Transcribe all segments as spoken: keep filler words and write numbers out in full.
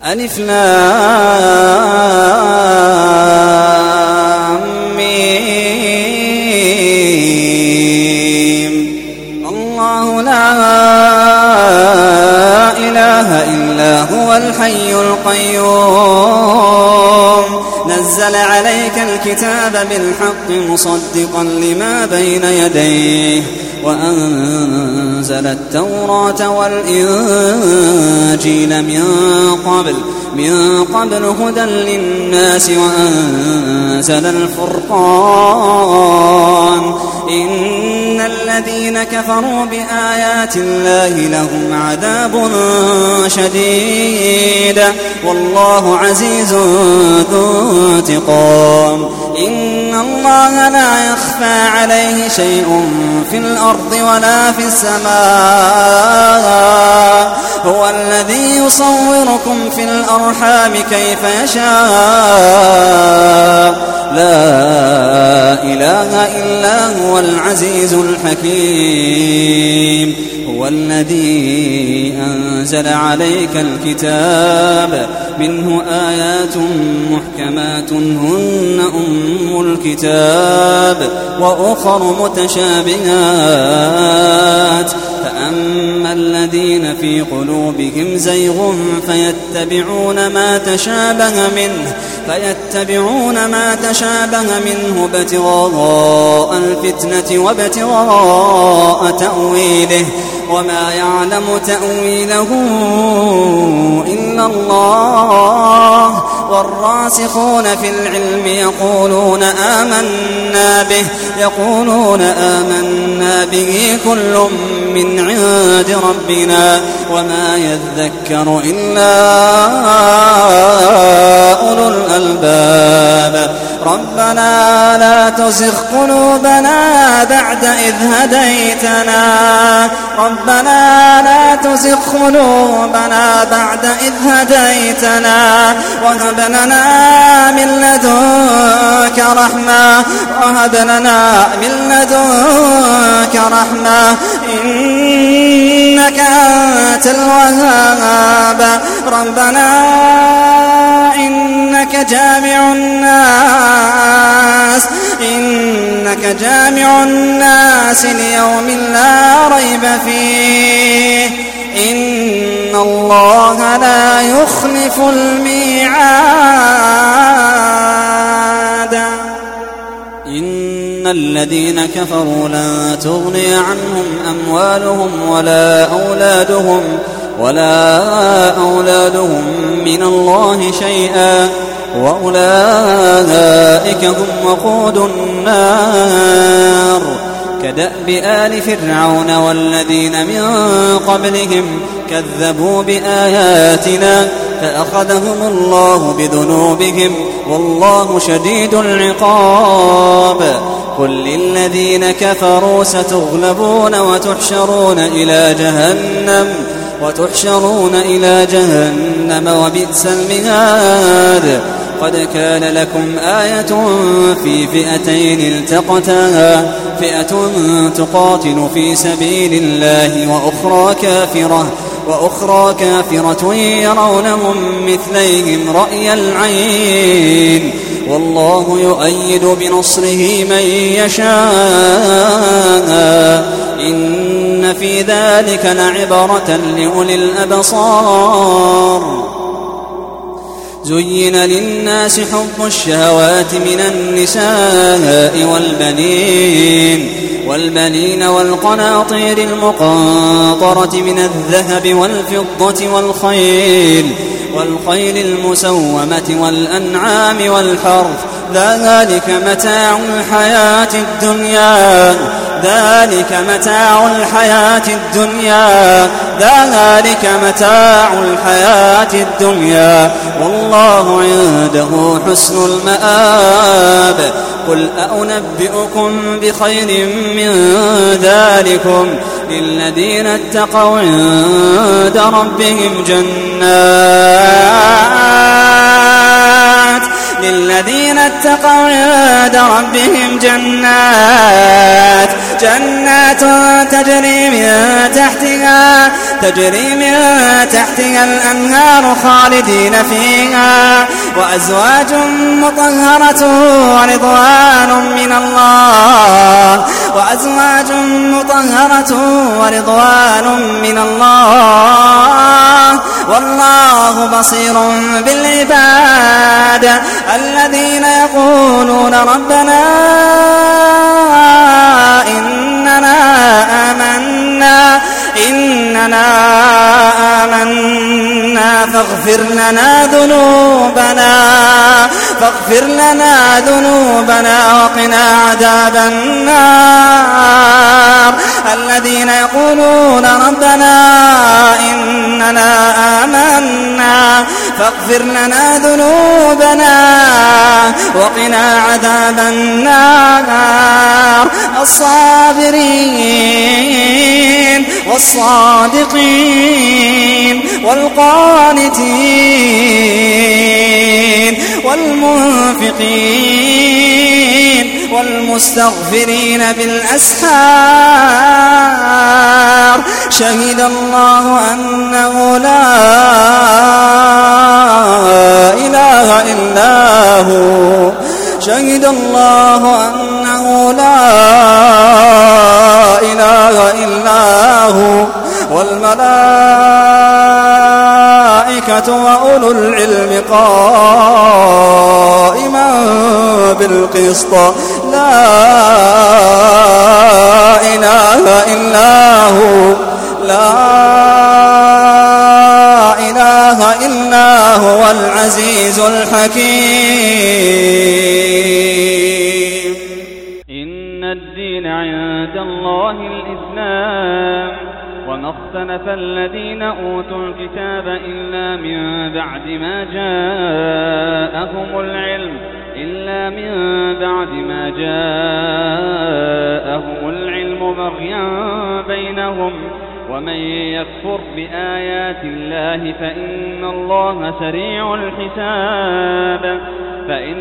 ألف لام ميم. الله لا إله إلا هو الحي القيوم نزل عليك الكتاب بالحق مصدقا لما بين يديه وأنزل التوراة والإنجيل من قبل من قبل هدى للناس وأنزل الفرقان إن الذين كفروا بآيات الله لهم عذاب شديد والله عزيز ذو انتقام. إن الله لا يخفى عليه شيء في الأرض ولا في السماء هو الذي يصوركم في الأرحام كيف يشاء لا إله إلا هو العزيز الحكيم. هو الذي أنزل عليك الكتاب منه آيات محكمات هن أم الكتاب وأخر متشابهات فأما الذين في قلوبهم زيغ فيتبعون ما تشابه منه فيتبعون ما تشابه منه ابتغاء الفتنة وابتغاء تأويله وما يعلم تأويله إلا الله والراسخون في العلم يقولون آمنا به يقولون آمنا به كل من عند ربنا وما يذكر إلا أولو الألباب. ربنا لا تزغ قلوبنا بعد إذ هديتنا ربنا لا تزغ قلوبنا بعد إذ هديتنا وهب لنا من لدنك رحمة وهب لنا من لدنك رحمة إنك أنت الوهاب. ربنا إنك جامع الناس إنك جامع الناس ليوم لا ريب فيه إن الله لا يخلف الميعاد. إن الذين كفروا لن تغني عنهم أموالهم ولا أولادهم ولا أولادهم من الله شيئا وأولئك هم وقود النار. كدأب آل فرعون والذين من قبلهم كذبوا بآياتنا فأخذهم الله بذنوبهم والله شديد العقاب. قل للذين كفروا ستغلبون وتحشرون إلى جهنم وتحشرون إلى جهنم وبئس المهاد. قد كان لكم آية في فئتين التقتا فئة تقاتل في سبيل الله وأخرى كافرة وأخرى كافرة يرونهم مثليهم رأي العين والله يؤيد بنصره من يشاء إن في ذلك لعبرة لأولي الأبصار. زين للناس حب الشهوات من النساء والبنين والبنين والقناطير المقنطرة من الذهب والفضة والخيل والخيل المسومة والأنعام والحرث ذلك متاع الحياة الدنيا ذلك متاع الحياة الدنيا ذلك متاع الحياة الدنيا والله عنده حسن المآب. قل أنبئكم بخير من ذلكم للذين اتقوا عند ربهم جنات للذين اتقوا عند ربهم جنات جنات تجري من تحتها تجري من تحتها الأنهار خالدين فيها وأزواج مطهرة ورضوان من الله وأزواج مطهرة ورضوان من الله والله بصير بالعباد الذين يقولون ربنا إننا آمنا إننا آمنا فاغفر لنا ذنوبنا فاغفر لنا ذنوبنا وقنا عذاب النار الذين يقولون ربنا إننا آمنا فاغفر لنا ذنوبنا وقنا عذاب النار الصابرين والصادقين والقانتين والمنفقين والمستغفرين بالأسحار شهد الله أنه لا إله إلا هو شهد الله أنه لا إله إلا هو والملائكة وأولو العلم قائما بالقسط لا إله إلا هو لا إله إلا هو العزيز الحكيم. إن الدين عند الله الإسلام وما اختلف الذين أوتوا الكتاب إلا من بعد ما جاءهم العلم إلا من بعد ما جاءهم العلم بغيا بينهم ومن يكفر بآيات الله فإن الله سريع الحساب. فإن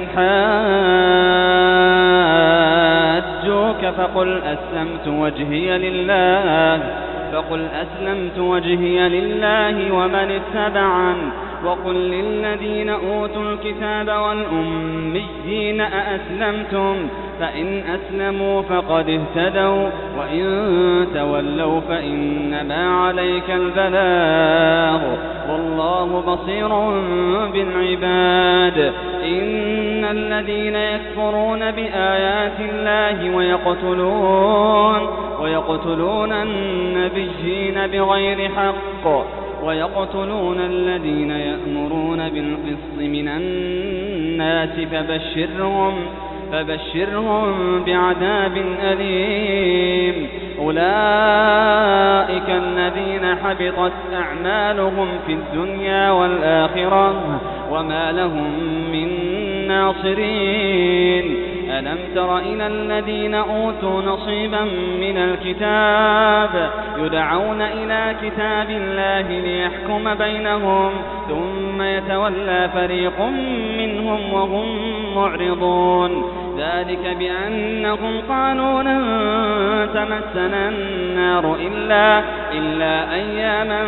حاجوك فقل أسلمت وجهي لله فقل أسلمت وجهي لله ومن اتبعن وقل للذين أوتوا الكتاب والأميين أأسلمتم فإن أسلموا فقد اهتدوا وإن تولوا فإنما عليك البلاغ والله بصير بالعباد. إن الذين يكفرون بآيات الله ويقتلون ويقتلون النبيين بغير حق ويقتلون الذين يأمرون بالقسط من الناس فبشرهم فبشرهم بعذاب أليم. أولئك الذين حبطت أعمالهم في الدنيا والآخرة وما لهم من ناصرين. ألم تر إلى الذين أوتوا نصيبا من الكتاب يدعون إلى كتاب الله ليحكم بينهم ثم يتولى فريق منهم وهم معرضون. ذلك بأنهم قالوا لن تمسنا النار إلا, إلا أياما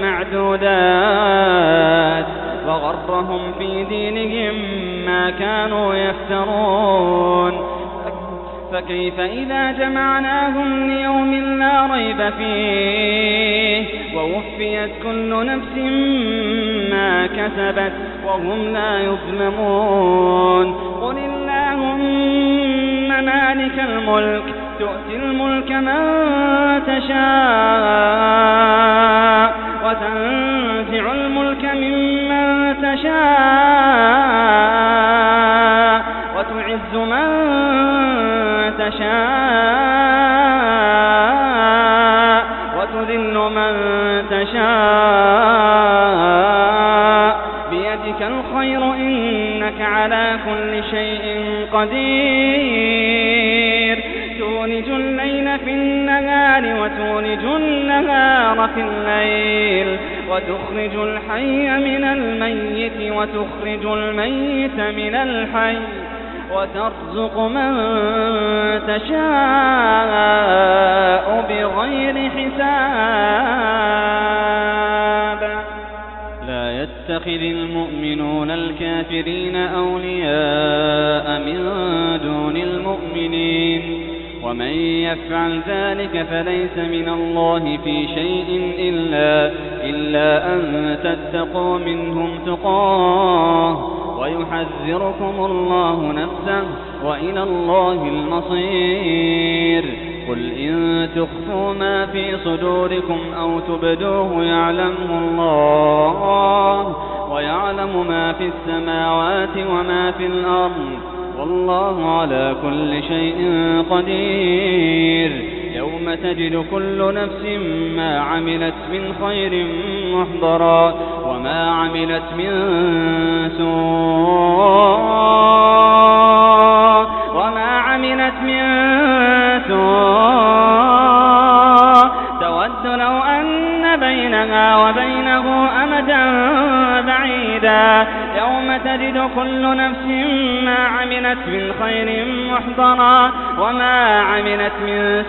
معدودات وغرهم في دينهم ما كانوا يفترون. فكيف إذا جمعناهم ليوم لا ريب فيه ووفيت كل نفس ما كسبت وهم لا يظلمون. قل اللهم مالك الملك تؤتي الملك من تشاء وتنزع الملك ممن تشاء وتعز من تشاء وتذل من تشاء بيدك الخير إنك على كل شيء قدير. تولج الليل في النهار وتولج النهار في الليل وتخرج الحي من الميت وتخرج الميت من الحي وترزق من تشاء. تشاء بغير حساب. يتخذ المؤمنون الكافرين أولياء من دون المؤمنين ومن يفعل ذلك فليس من الله في شيء إلا, إلا أن تتقوا منهم تقاه ويحذركم الله نفسه وإلى الله المصير. قل إن تخفوا ما في صدوركم أو تبدوه يعلمه الله ويعلم ما في السماوات وما في الأرض والله على كل شيء قدير. يوم تجد كل نفس ما عملت من خير محضرا وما عملت من سوء وما عملت من سوء تود لو أن بينها وبينه أمدا بعيدا. يوم تجد كل نفس ما عملت من خير محضرا وما عملت من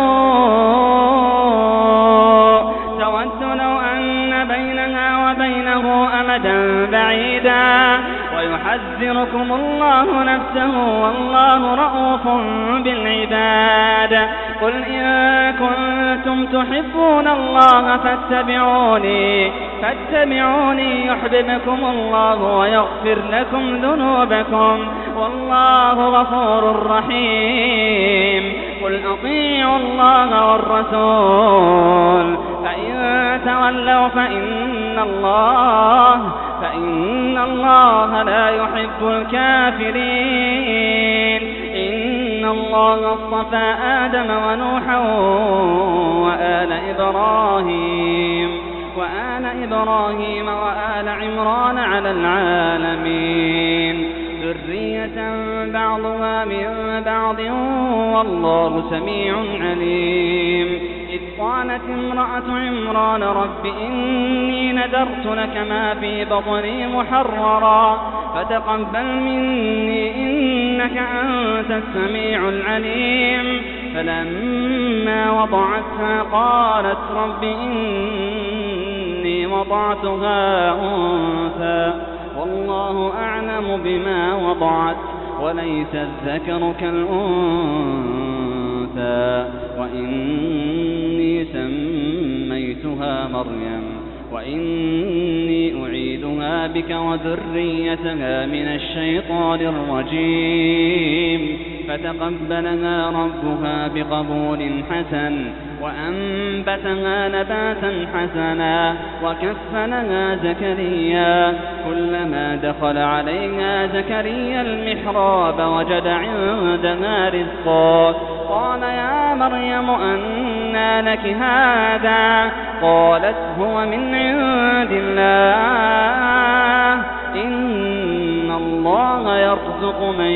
سوء تود لو أن بينها وبينه أمدا بعيدا ويحذركم الله نفسه والله رءوف بالعباد. قل إن كنتم تحبون الله فاتبعوني فاتبعوني يحببكم الله ويغفر لكم ذنوبكم والله غفور رحيم. قل أطيعوا الله والرسول فإن تولوا فإن الله فإن الله لا يحب الكافرين. إن الله اصطفى آدم ونوحا وآل إبراهيم وآل إبراهيم وآل عمران على العالمين ذرية بعضها من بعض والله سميع عليم. إذ قالت امرأة عمران رب إني نذرت لك ما في بطني محررا فتقبل مني إنك أنت السميع العليم. فلما وضعتها قالت رب إني وضعتها أنثى والله أعلم بما وضعت وليس الذكر كالأنثى وإني سميتها مريم وإني أعيدها بك وذريتها من الشيطان الرجيم. فتقبلها ربها بقبول حسن وأنبتها نباتا حسنا وكفلها زكريا. كلما دخل عليها زكريا المحراب وجد عندها رزقا قال يا مريم أنى لك هذا قالت هو من عند الله إن الله يرزق من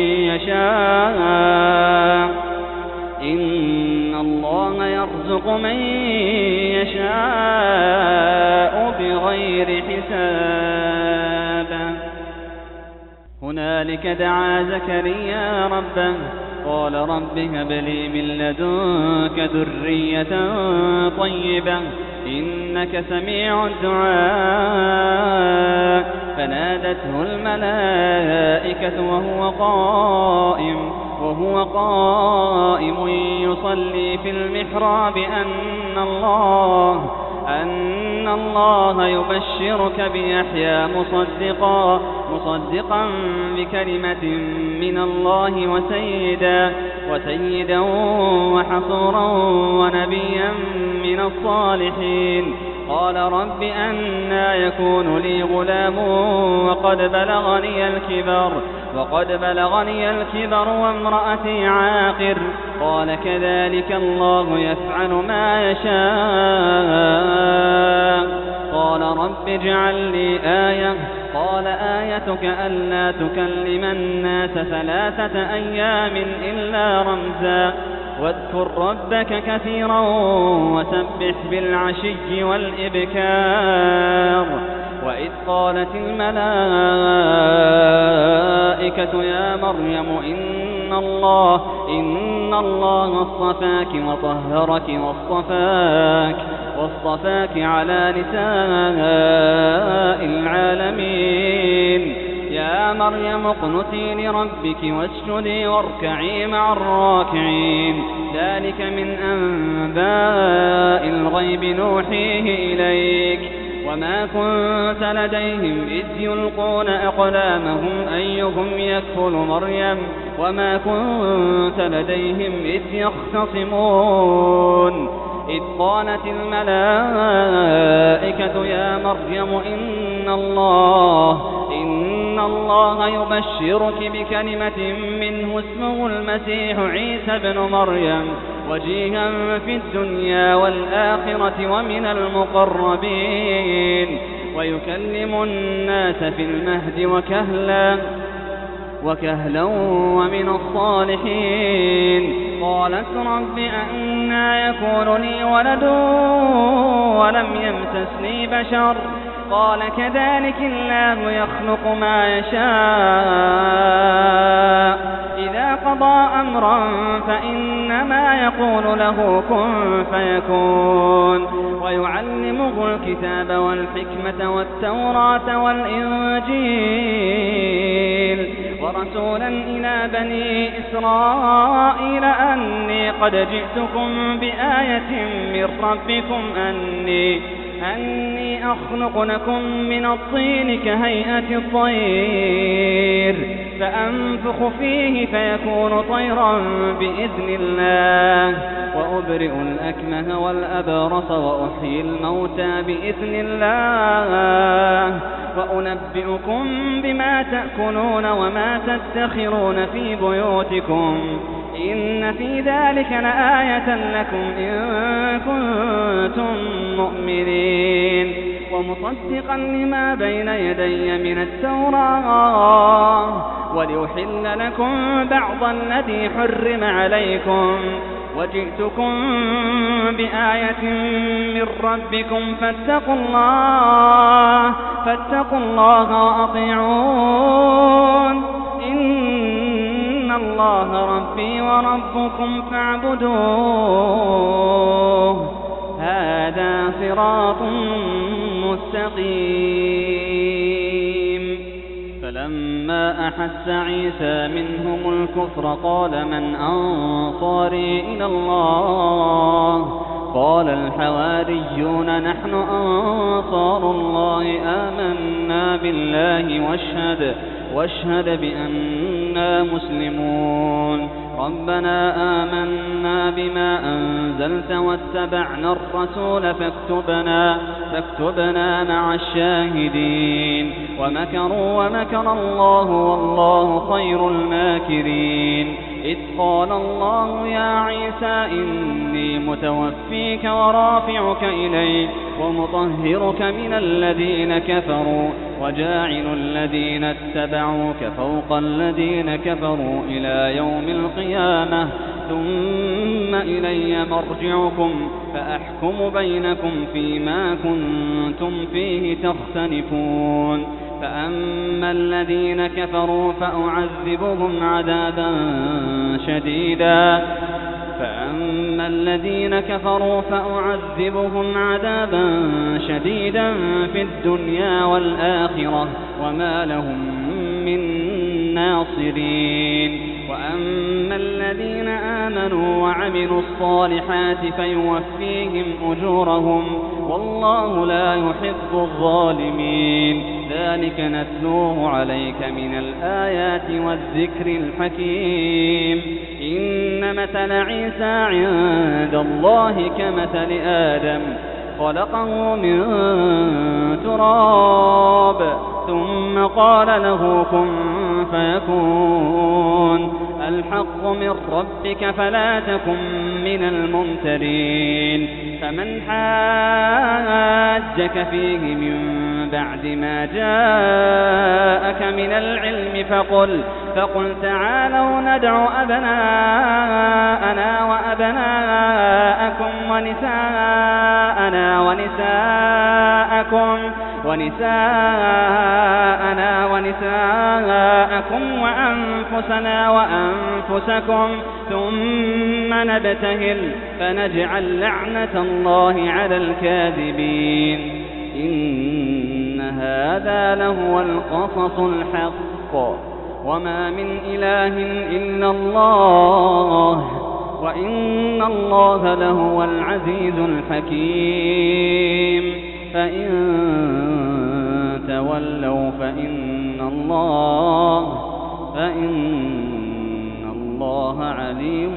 يشاء إن الله يرزق من يشاء بغير حساب. هنالك دعا زكريا ربه قال رب هب لي من لدنك ذرية طيبة إنك سميع الدعاء. فنادته الملائكة وهو قائم وهو قائم يصلي في المحراب أن الله أن الله يبشرك بيحيى مصدقا مصدقا بكلمة من الله وسيدا وسيدا وحصورا ونبيا من الصالحين. قال رب أنى يكون لي غلام وقد بلغني الكبر وقد بلغني الكبر وامرأتي عاقر. قال كذلك الله يفعل ما يشاء. قال رب اجعل لي آية. قال آيتك ألا تكلم الناس ثلاثة أيام إلا رمزا واذكر ربك كثيرا وسبح بالعشي والإبكار. وإذ قالت الملائكة يا مريم إن الله إن الله اصطفاك وطهرك واصطفاك واصطفاك على نساء العالمين. يا مريم اقنتي لربك واسجدي واركعي مع الراكعين. ذلك من أنباء الغيب نوحيه إليك وما كنت لديهم إذ يلقون أقلامهم أيهم يكفل مريم وما كنت لديهم إذ يختصمون. إذ قالت الملائكة يا مريم إن الله إن الله يبشرك بكلمة منه اسمه المسيح عيسى بن مريم وجيها في الدنيا والآخرة ومن المقربين ويكلم الناس في المهد وكهلا وكهلا ومن الصالحين. قالت رب أنى يكون لي ولد ولم يمسسني بشر قال كذلك الله يخلق ما يشاء إذا قضى أمرا فإنما يقول له كن فيكون. ويعلمه الكتاب والحكمة والتوراة والإنجيل ورسولا إلى بني إسرائيل أني قد جئتكم بآية من ربكم أني أني أخلق لكم من الطين كهيئة الطير فأنفخ فيه فيكون طيرا بإذن الله وأبرئ الأكمه والأبرص وأحيي الموتى بإذن الله وأنبئكم بما تأكلون وما تدخرون في بيوتكم إن في ذلك لآية لكم إن كنتم مؤمنين. ومصدقا لما بين يدي من التوراة ولأحل لكم بعض الذي حرم عليكم وجئتكم بآية من ربكم فاتقوا الله فاتقوا الله وأطيعون إن الله ربي وربكم فاعبدوه هذا صراط مستقيم. فلما أحس عيسى منهم الكفر قال من أنصاري إلى الله قال الحواريون نحن أنصار الله آمنا بالله واشهد واشهد بأننا مسلمون. ربنا آمنا بما أنزلت واتبعنا الرسول فاكتبنا فاكتبنا مع الشاهدين. ومكروا ومكر الله والله خير الماكرين. إذ قال الله يا عيسى إني متوفيك ورافعك إلي ومطهرك من الذين كفروا وجاعل الذين اتبعوك فوق الذين كفروا إلى يوم القيامة ثم إلي مرجعكم فأحكم بينكم فيما كنتم فيه تختلفون. فأما الذين كفروا فأعذبهم عذابا شديدا فأما الذين كفروا فأعذبهم عذابا شديدا في الدنيا والآخرة وما لهم من ناصرين. وأما الذين آمنوا وعملوا الصالحات فيوفيهم أجورهم والله لا يحب الظالمين. ذلك نتلوه عليك من الآيات والذكر الحكيم. إن مثل عيسى عند الله كمثل آدم خلقه من تراب ثم قال له كن فيكون. الحق من ربك فلا تكن من الممترين. فمن حاجك فيه من بعد ما جاءك من العلم فقل فقل تعالوا ندع أبناءنا وأبناءكم ونساءنا ونساءكم ونساءنا ونساءكم نساءكم وأنفسنا وأنفسكم ثم نبتهل فنجعل لعنة الله على الكاذبين إن هذا لهو القصص الحق وما من إله إلا الله وإن الله لهو العزيز الحكيم فإن تولوا فإن الله فإن الله عليم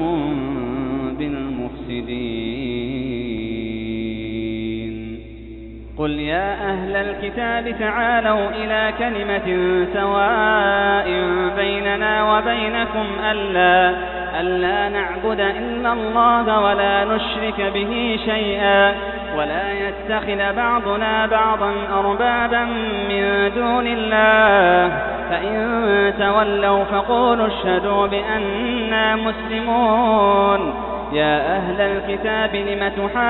بالمفسدين قل يا أهل الكتاب تعالوا إلى كلمة سواء بيننا وبينكم ألا ألا نعبد إلا الله ولا نشرك به شيئا ولا يتخذ بعضنا بعضا أربابا من دون الله فإن تولوا فقولوا اشهدوا بأننا مسلمون يا أهل الكتاب لم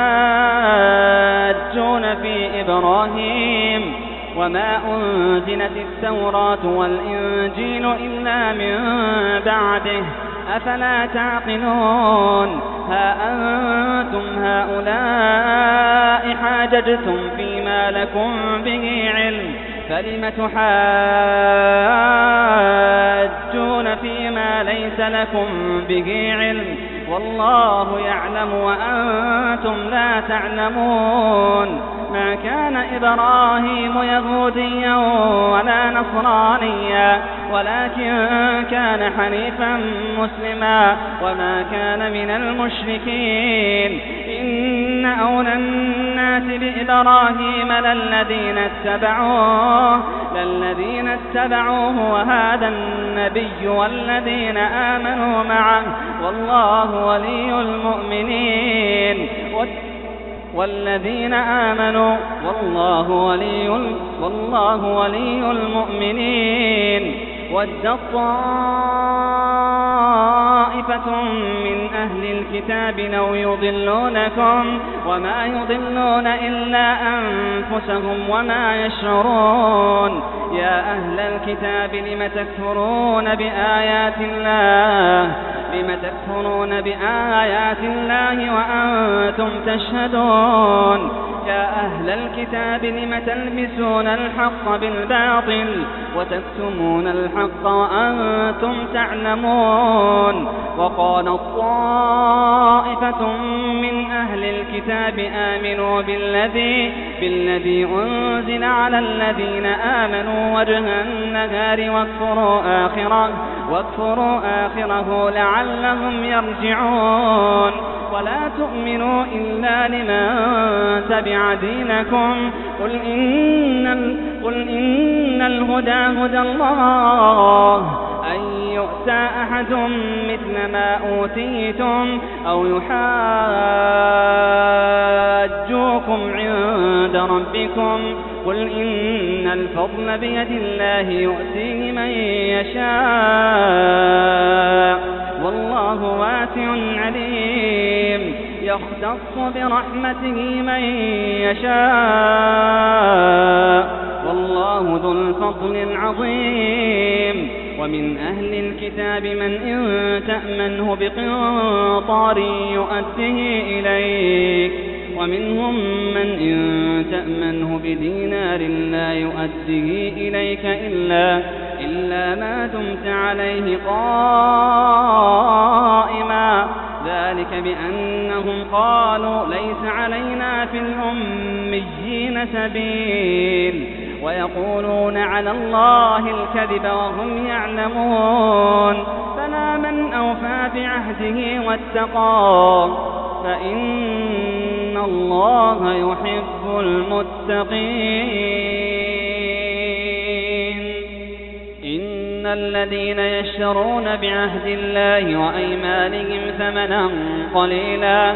تحاجون في إبراهيم وما أنزلت التوراة والإنجيل إلا من بعده أفلا تعقلون ها أنتم هؤلاء حاججتم فيما لكم به علم فلم تحاجون فيما ليس لكم به علم والله يعلم وأنتم لا تعلمون ما كان إبراهيم يهوديا ولا نصرانيا ولكن كان حنيفا مسلما وما كان من المشركين إن أولى الناس بإبراهيم للذين اتبعوه للذين اتبعوه وهذا النبي والذين آمنوا معه والله ولي المؤمنين والذين آمنوا والله ولي والله ولي المؤمنين ود طائفة من أهل الكتاب لو يضلونكم وما يضلون إلا أنفسهم وما يشعرون يا أهل الكتاب لم تكفرون بآيات الله لم تكفرون بآيات الله وأنتم تشهدون يا أهل الكتاب لم تلبسون الحق بالباطل وتكتمون الحق وأنتم تعلمون وقال طائفة من أهل الكتاب آمنوا بالذي بالذي أنزل على الذين آمنوا وجه النهار واكفروا آخره واكفروا آخره لعلهم يرجعون ولا تؤمنوا إلا لمن تبع دينكم قل إن, قل إن الهدى هدى الله أن يؤتى أحد مثل ما أوتيتم أو يحاجوكم عند ربكم قل إن الفضل بيد الله يؤتيه من يشاء والله واسع عليم يختص برحمته من يشاء والله ذو الفضل العظيم ومن أهل الكتاب من إن تأمنه بقنطار يؤديه إليك ومنهم من إن تأمنه بدينار لا يؤديه إليك إلا, إلا ما دمت عليه قائما ذلك بأنهم قالوا ليس علينا في الأميين سبيل ويقولون على الله الكذب وهم يعلمون فلا من أوفى بعهده واتقى فإن الله يحب المتقين إن الذين يشترون بعهد الله وأيمانهم ثمنا قليلا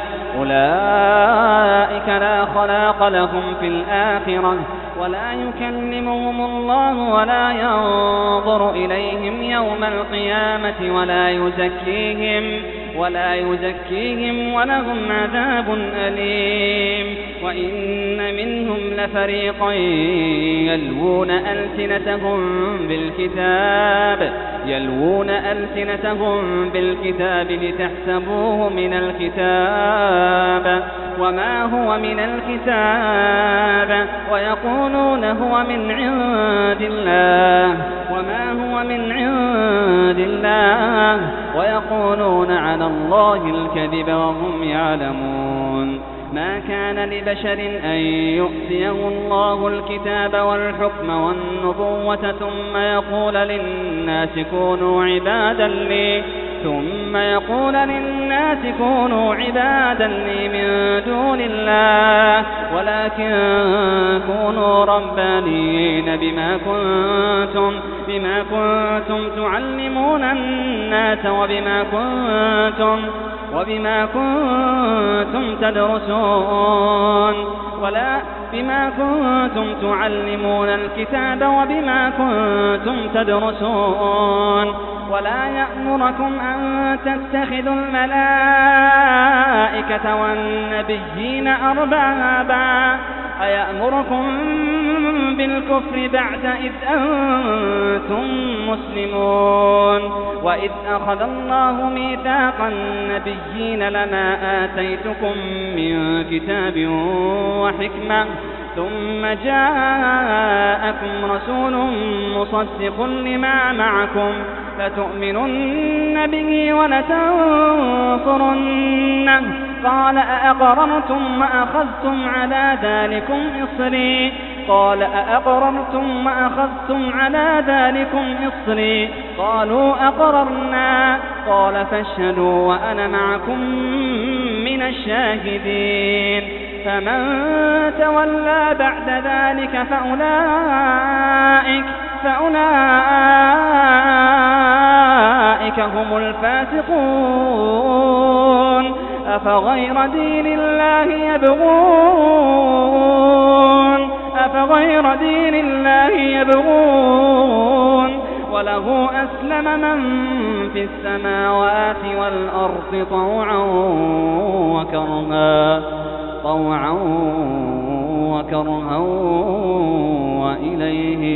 أولئك لا خلاق لهم في الآخرة ولا يكلمهم الله ولا ينظر إليهم يوم القيامة ولا يزكيهم ولا يزكيهم ولهم عذاب أليم. وإن منهم لفريقا يلوون ألسنتهم بالكتاب يلوون ألسنتهم بالكتاب لتحسبوه من الكتاب وما هو من الكتاب ويقولون هو من عند الله وما هو من عند الله ويقولون على الله الكذب وهم يعلمون. ما كان لبشر أن يؤتيه الله الكتاب والحكم والنبوة ثم يقول للناس كونوا عبادا لي ثم يقول للناس كونوا عبادا لي من دون الله ولكن كونوا ربانيين بما كنتم بما كنتم تعلمون الناس وبما كنتم وبما كنتم تدرسون ولا بما كنتم تعلمون الكتاب وبما كنتم تدرسون ولا يأمركم أن تتخذوا الملائكة والنبيين أربابا أيأمركم بالكفر بعد إذ أنتم مسلمون. وإذ أخذ الله ميثاق النبيين لما آتيتكم من كتاب وحكمة ثم جاءكم رسول مصدق لما معكم لتؤمنن به ولتنصرنه قال أأقررتم وأخذتم على ذلكم إصري قال أأقررتم وأخذتم على ذلكم إصري قالوا أقررنا قال فاشهدوا وأنا معكم من الشاهدين. فمن تولى بعد ذلك فأولئك فأولئك هم الفاسقون. أفغير دين الله يبغون أفغير دين الله يبغون وله أسلم من في السماوات والأرض طوعا وكرها طوعا وكرها وإليه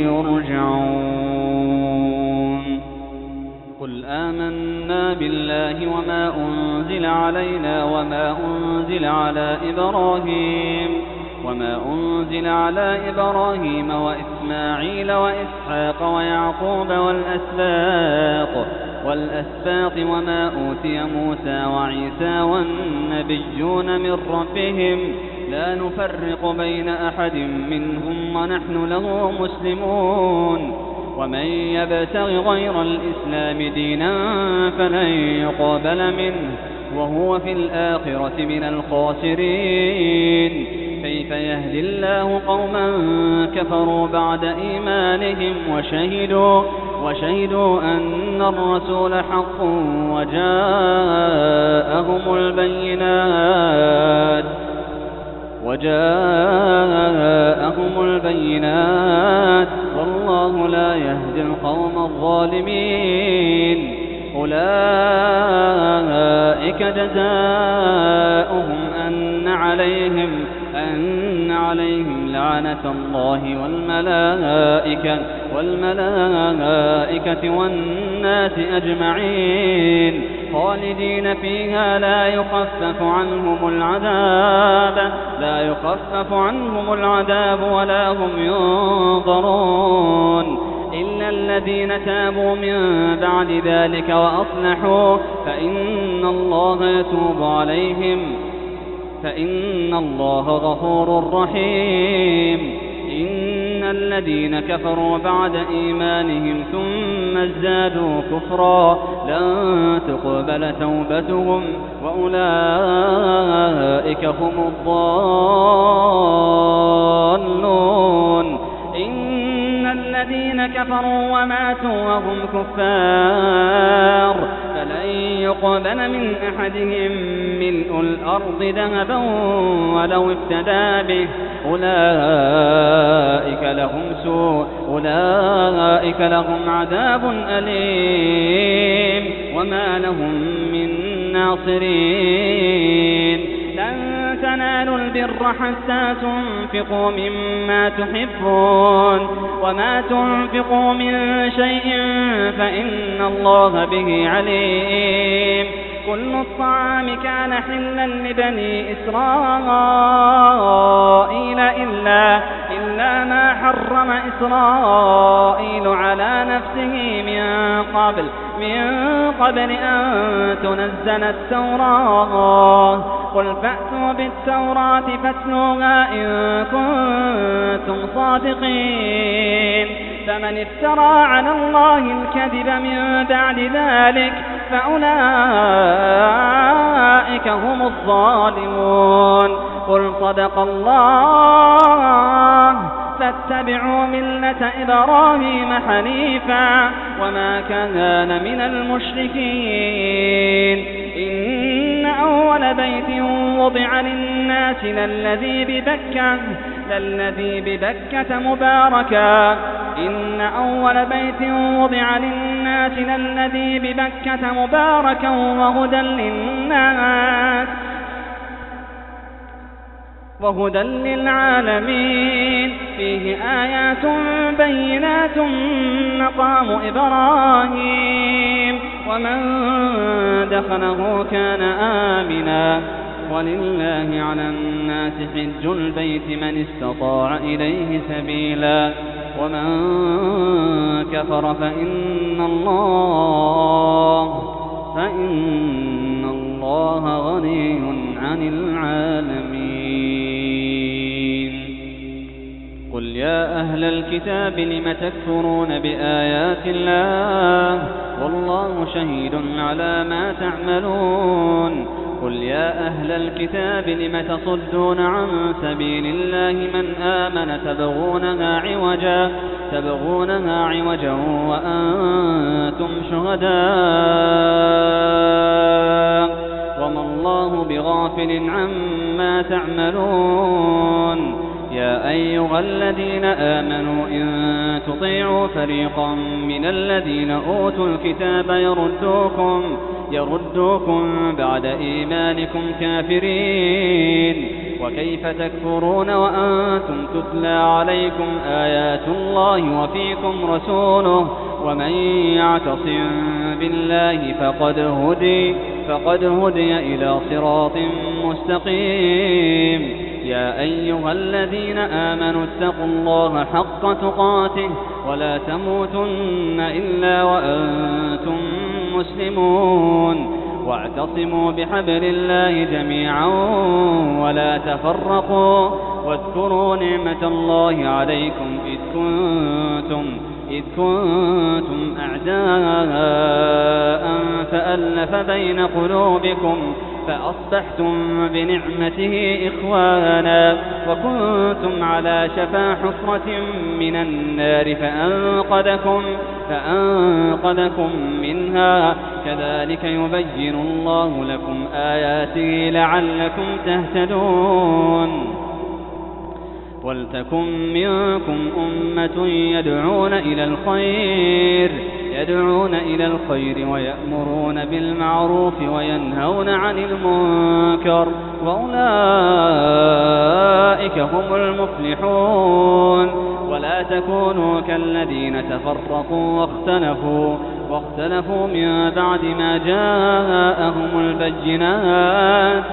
يرجعون. قل آمنا بالله وما أنزل علينا وما أنزل على إبراهيم وما أنزل على إبراهيم وإسماعيل وإسحاق ويعقوب والأسباط والأسباط وما أوتي موسى وعيسى والنبيون من ربهم لا نفرق بين أحد منهم ونحن له مسلمون. ومن يبتغ غير الإسلام دينا فلن يقبل منه وهو في الآخرة من الخاسرين. كيف يهدي الله قوما كفروا بعد إيمانهم وشهدوا وشهدوا أن الرسول حق وجاءهم البينات وجاءهم البينات والله لا يهدي القوم الظالمين. أولئك جزاؤهم أن عليهم أن عليهم لعنة الله والملائكة والملائكة والناس أجمعين خالدين فيها لا يخفف عنهم العذاب لا يخفف عنهم العذاب ولا هم ينظرون إلا الذين تابوا من بعد ذلك وأصلحوا فإن الله يتوب عليهم فإن الله غفور رحيم. إن الذين كفروا بعد إيمانهم ثم ازدادوا كفرا لن تقبل توبتهم وأولئك هم الضالون. إن الذين كفروا وماتوا وهم كفار فلن يقبل من أحدهم ملء الأرض ذهبا ولو افتدى به أولئك لهم سوء أولئك لهم عذاب أليم وما لهم من الناصرين لن تنالوا البر حتى تنفقوا مما تحبون وما تنفقوا من شيء فإن الله به عليم كل الطعام كان حلا لبني إسرائيل إلا, إلا ما حرم إسرائيل على نفسه من قبل من قبل أن تنزل التوراة قل فأتوا بالتوراة فاتلوها إن كنتم صادقين فمن افترى على الله الكذب من بعد ذلك فأولئك هم الظالمون قل صدق الله فاتبعوا ملة إبراهيم حنيفا وما كان من المشركين إن أول بيت وضع للناس للذي ببكة للذي ببكة مباركا إن أول بيت وضع للناس للذي ببكة مباركا وهدى للناس وهدى للعالمين فيه آيات بينات مقام إبراهيم ومن دخله كان آمنا ولله على الناس حج البيت من استطاع إليه سبيلا ومن كفر فإن الله فإن الله غني عن العالمين قل يا أهل الكتاب لم تكفرون بآيات الله والله شهيد على ما تعملون قل يا أهل الكتاب لم تصدون عن سبيل الله من آمن تبغونها عوجا تبغونها عوجا وأنتم شهداء وما الله بغافل عما تعملون يا أيها الذين آمنوا إن تطيعوا فريقا من الذين أوتوا الكتاب يردوكم يردوكم بعد إيمانكم كافرين وكيف تكفرون وأنتم تتلى عليكم آيات الله وفيكم رسوله ومن يعتصم بالله فقد هدي فقد هدي إلى صراط مستقيم يا أيها الذين آمنوا اتقوا الله حق تقاته ولا تموتن إلا وأنتم مسلمون واعتصموا بحبل الله جميعا ولا تفرقوا واذكروا نعمة الله عليكم إذ كنتم إذ كنتم أعداء فألف بين قلوبكم فأصبحتم بنعمته إخوانا وكنتم على شفا حفرة من النار فأنقذكم, فأنقذكم منها كذلك يبين الله لكم آياته لعلكم تهتدون ولتكن منكم أمة يدعون إلى الخير يدعون إلى الخير ويأمرون بالمعروف وينهون عن المنكر وأولئك هم المفلحون ولا تكونوا كالذين تفرقوا واختلفوا واختلفوا من بعد ما جاءهم البينات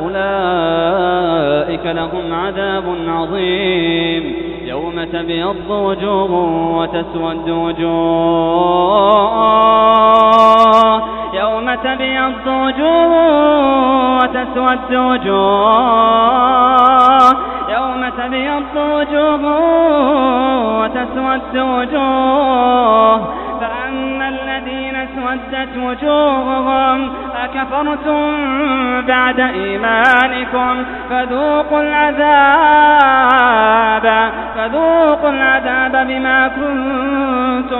وأولئك لهم عذاب عظيم يوم تبيض وجوه وتسود وجوه يوم تبيض وجوه وتسود وجوه يوم تبيض وجوه وتسود وجوه فأما الذين اسودت وجوههم أكفرتم بعد إيمانكم فذوقوا العذاب فذوقوا العذاب بما كنتم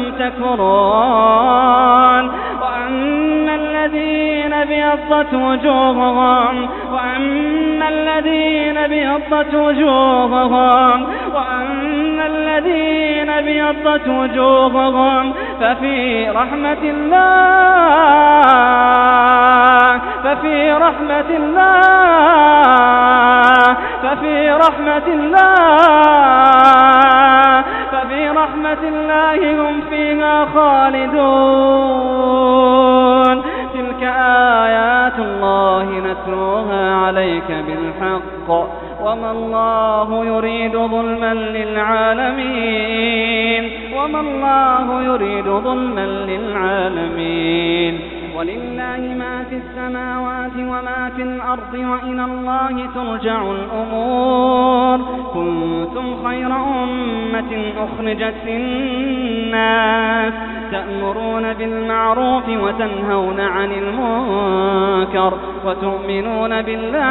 تكفرون وأما الذين ابيضت وجوههم وأما الذين ابيضت وجوههم وأما الذين ابيضت وجوههم ففي رحمة الله ففي رحمة الله ففي رحمة الله ففي رحمة الله هم فيها خالدون. تلك آيات الله نتلوها عليك بالحق وما الله يريد ظلما للعالمين وما الله يريد ظلما للعالمين. ولله ما في السماوات وما في الأرض وإلى الله ترجع الأمور. كنتم خير أمة أخرجت للناس تأمرون بالمعروف وتنهون عن المنكر وتؤمنون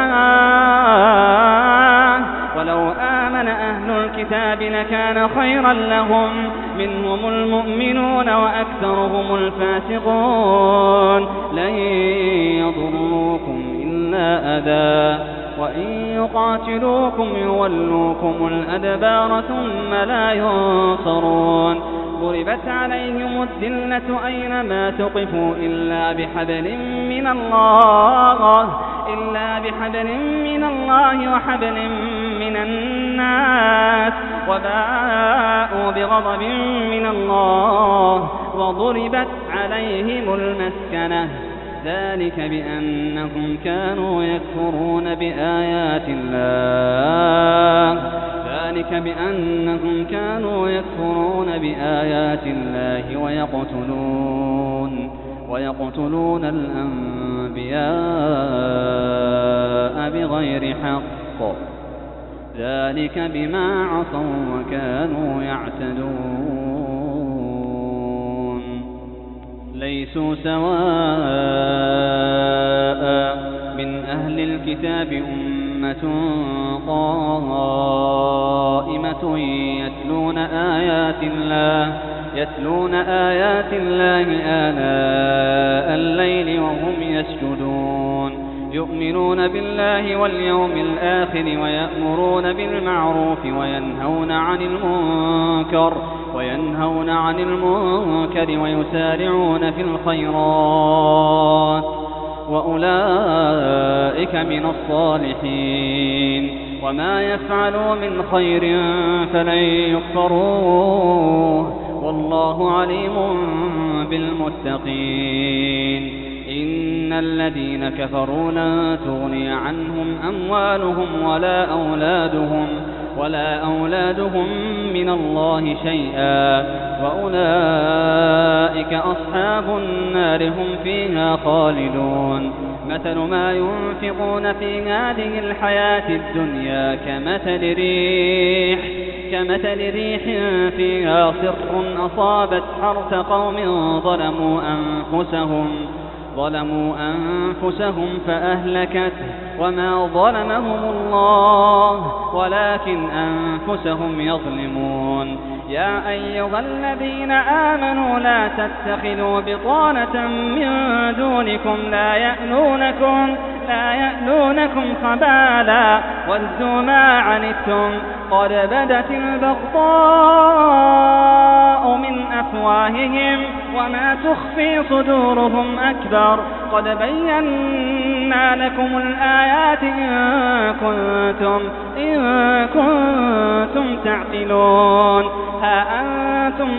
بالله. ولو آمن أهل الكتاب لكان خيرا لهم منهم المؤمنون وأكثرهم الفاسقون. لن يضروكم إلا أذى وإن يقاتلوكم يولوكم الأدبار ثم لا ينصرون. ضربت عليهم الذلة أينما تقفوا إلا بحبل من الله إلا بحبل من الله وحبل من الناس وباءوا بغضب من الله وضربت عليهم المسكنة. ذلك بأنهم كانوا يكفرون بآيات الله ذلك بأنهم كانوا يكفرون بآيات الله ويقتلون ويقتلون الأنبياء بغير حق. ذلك بما عصوا وكانوا يعتدون. ليسوا سواء من أهل الكتاب أمة قائمة يتلون آيات الله يتلون آيات الله آناء الليل وهم يسجدون. يؤمنون بالله واليوم الآخر ويأمرون بالمعروف وينهون عن المنكر وينهون عن المنكر ويسارعون في الخيرات وأولئك من الصالحين. وما يفعلوا من خير فلن يكفروه والله عليم بالمتقين. إن الذين كفروا لن تغني عنهم أموالهم ولا أولادهم ولا أولادهم من الله شيئا وأولئك أصحاب النار هم فيها خالدون. مثل ما ينفقون في هذه الحياة الدنيا كمثل ريح كمثل ريح فيها صر أصابت حرث قوم ظلموا أنفسهم ظلموا أنفسهم فأهلكته وما ظلمهم الله ولكن أنفسهم يظلمون. يا أيها الذين آمنوا لا تتخذوا بطانة من دونكم لا يألونكم لا يألونكم خبالا ودوا ما عنتم قد بدت البغضاء من أفواههم وما تخفي صدورهم أكبر. قد بينا لكم الآيات إن كنتم إن كنتم تعقلون. ها أنتم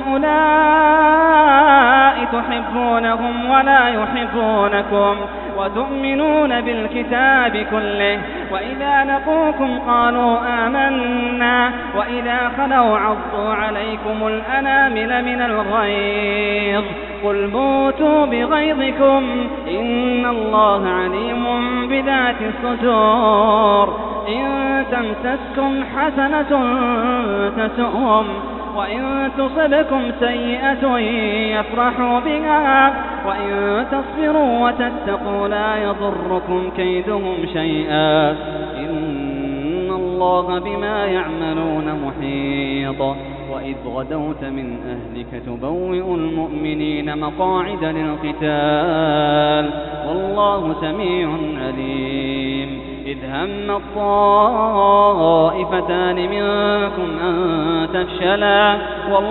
أولئك تحبونهم ولا يحبونكم وتؤمنون بالكتاب كله وإذا لقوكم قالوا آمنا وإذا خلوا عضوا عليكم الأنامل من الغيظ. قل موتوا بغيظكم إن الله عليم بذات الصدور. إن تمسسكم حسنة تسؤهم وإن تصبكم سيئة يفرحوا بها وإن تصبروا وتتقوا لا يضركم كيدهم شيئا إن الله بما يعملون محيط. وإذ غدوت من أهلك تبوئ المؤمنين مقاعد للقتال والله سميع عليم. إذ هم الطائفتان منكم أن تفشلا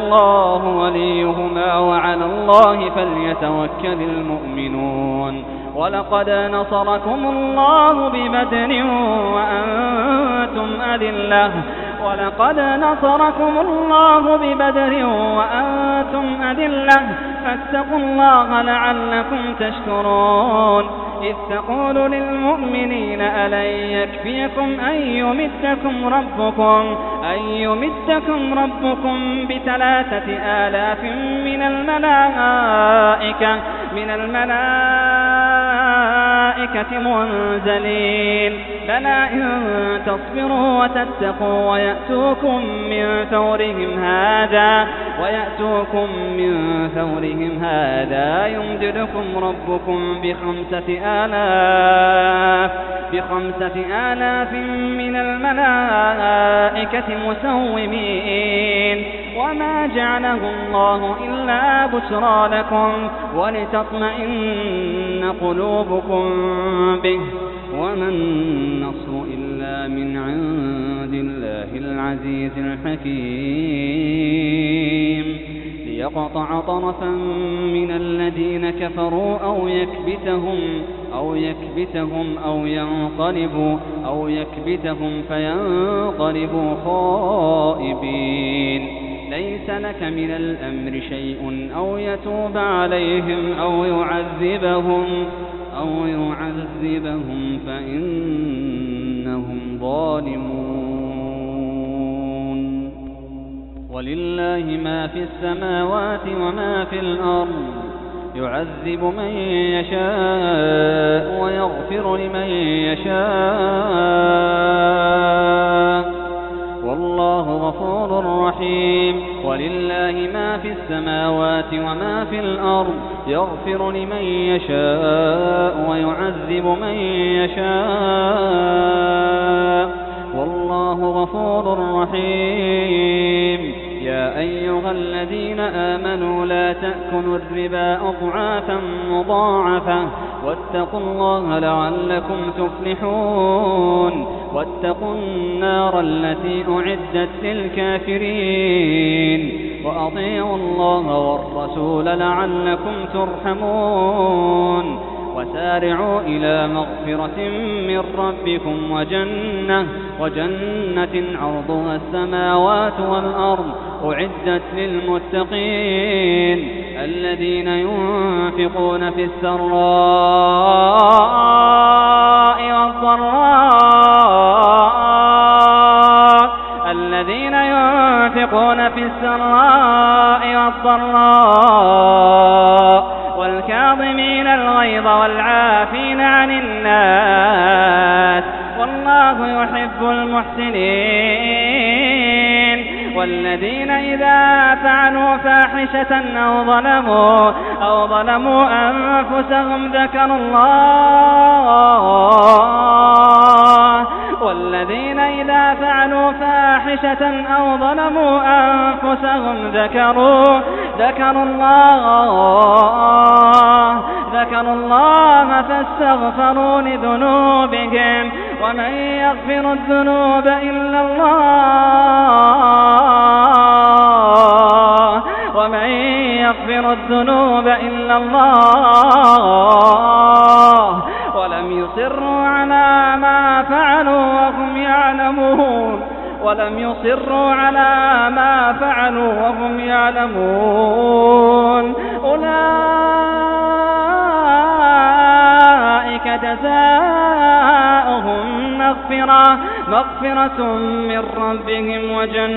والله وليهما وعلى الله فليتوكل المؤمنون. ولقد نصركم الله ببدر وأنتم أذلة ولقد نصركم الله ببدر وأنتم أذلة فاتقوا الله لعلكم تشكرون إذ تقول للمؤمنين ألن يكفيكم أن يمدكم ربكم أن يمدكم ربكم بثلاثة آلاف من الملائكة من الملائكة منزلين بلى إن تصبروا وتتقوا ويأتوكم من فورهم هذا ويأتوكم من فورهم هذا يمددكم ربكم بخمسة آلاف بخمسة آلاف من الملائكة مسومين وما جعله الله إلا بشرى لكم ولتطمئن قلوبكم به وما النصر إلا من عند الله العزيز الحكيم ليقطع طرفا من الذين كفروا أو يكبتهم أو يكبتهم أو ينقلبوا أو يكبتهم فينقلبوا خائبين ليس لك من الأمر شيء أو يتوب عليهم أو يعذبهم أو يعذبهم فإنهم ظالمون ولله ما في السماوات وما في الأرض يعذب من يشاء ويغفر لمن يشاء والله غفور رحيم ولله ما في السماوات وما في الأرض يغفر لمن يشاء ويعذب من يشاء والله غفور رحيم يا أيها الذين آمنوا لا تأكلوا الربا أضعافا مضاعفة واتقوا الله لعلكم تفلحون واتقوا النار التي أعدت للكافرين وأطيعوا الله والرسول لعلكم ترحمون وسارعوا إلى مغفرة من ربكم وجنة وجنة عرضها السماوات والأرض أعدت للمتقين الذين ينفقون في السراء والضراء الذين ينفقون في السراء والضراء والكاظمين الغيظ والعافين عن الناس والله يحب المحسنين والذين إذا فعلوا فاحشة أو ظلموا أو ظلموا أنفسهم ذكروا الله والذين إذا فعلوا فاحشة أو ظلموا أنفسهم ذكروا ذكروا الله ذكروا الله فاستغفروا لذنوبهم ومن يغفر الذنوب إلا الله ومن يغفر الذنوب إلا الله ولم يصروا على ما فعلوا وهم يعلمون ولم يصروا على ما فعلوا وهم يعلمون أولئك جزاؤهم مغفرة مغفرة من ربهم